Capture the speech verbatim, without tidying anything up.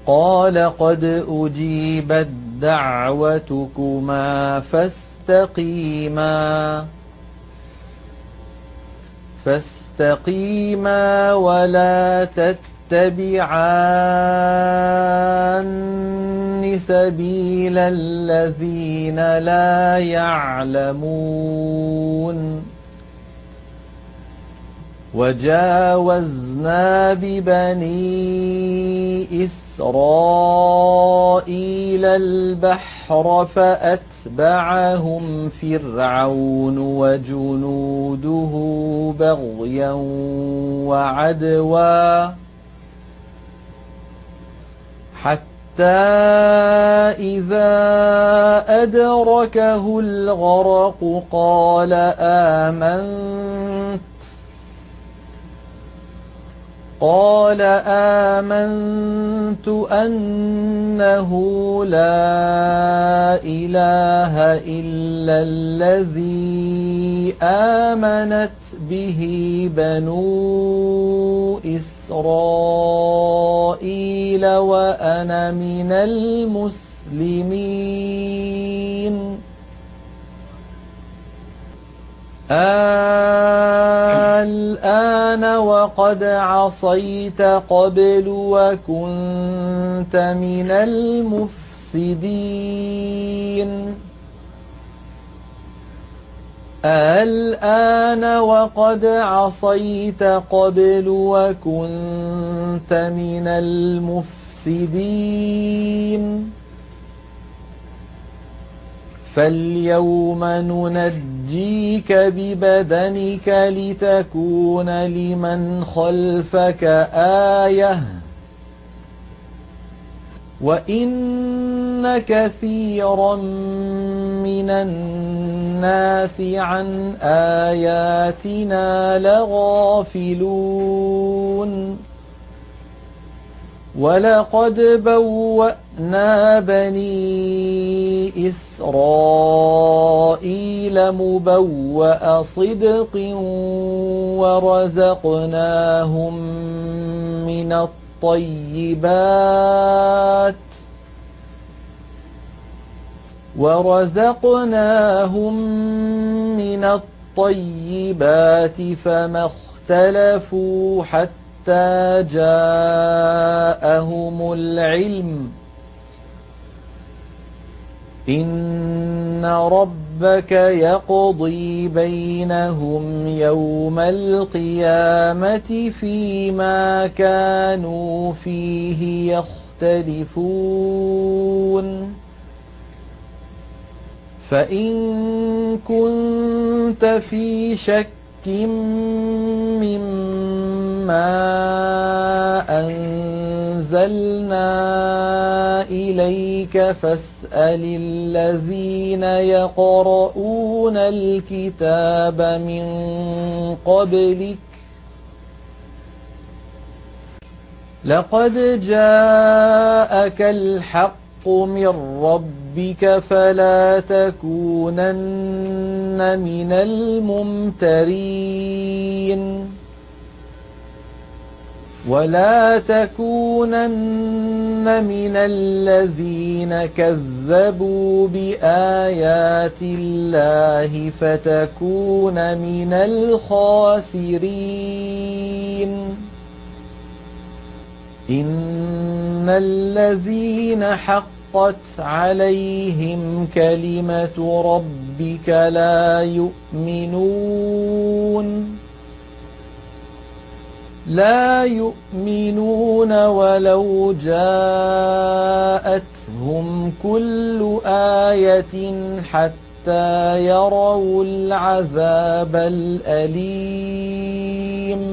قال قد أجيبت دعوتكما فاستقيما فاستقيما ولا تتبعان سبيل الذين لا يعلمون وجاوزنا ببني إسرائيل البحر فأتبعهم فرعون وجنوده بغيا وعدوا حتى إذا أدركه الغرق قال آمنت قال آمنت أنه لا إله إلا الذي آمنت به بنو إسرائيل وأنا من المسلمين الآن وقد عصيت قبل وكنت من المفسدين الآن وقد عصيت قبل وكنت من المفسدين فاليوم ننجيك ببدنك لتكون لمن خلفك آية وإن كثيرا من الناس عن آياتنا لغافلون ولقد بوأنا بني إسرائيل مبوأ صدق ورزقناهم من الطيبات ورزقناهم من الطيبات فما اختلفوا حتى حتى جاءهم العلم إن ربك يقضي بينهم يوم القيامة فيما كانوا فيه يختلفون فإن كنت في شك مما أنزلنا إليك فاسأل الذين يقرؤون الكتاب من قبلك لقد جاءك الحق من ربك فلا تكونن من الممترين ولا تكونن من الذين كذبوا بآيات الله فتكون من الخاسرين إن الذين حقت عليهم كلمة ربك لا يؤمنون لا يؤمنون ولو جاءتهم كل آية حتى يروا العذاب الأليم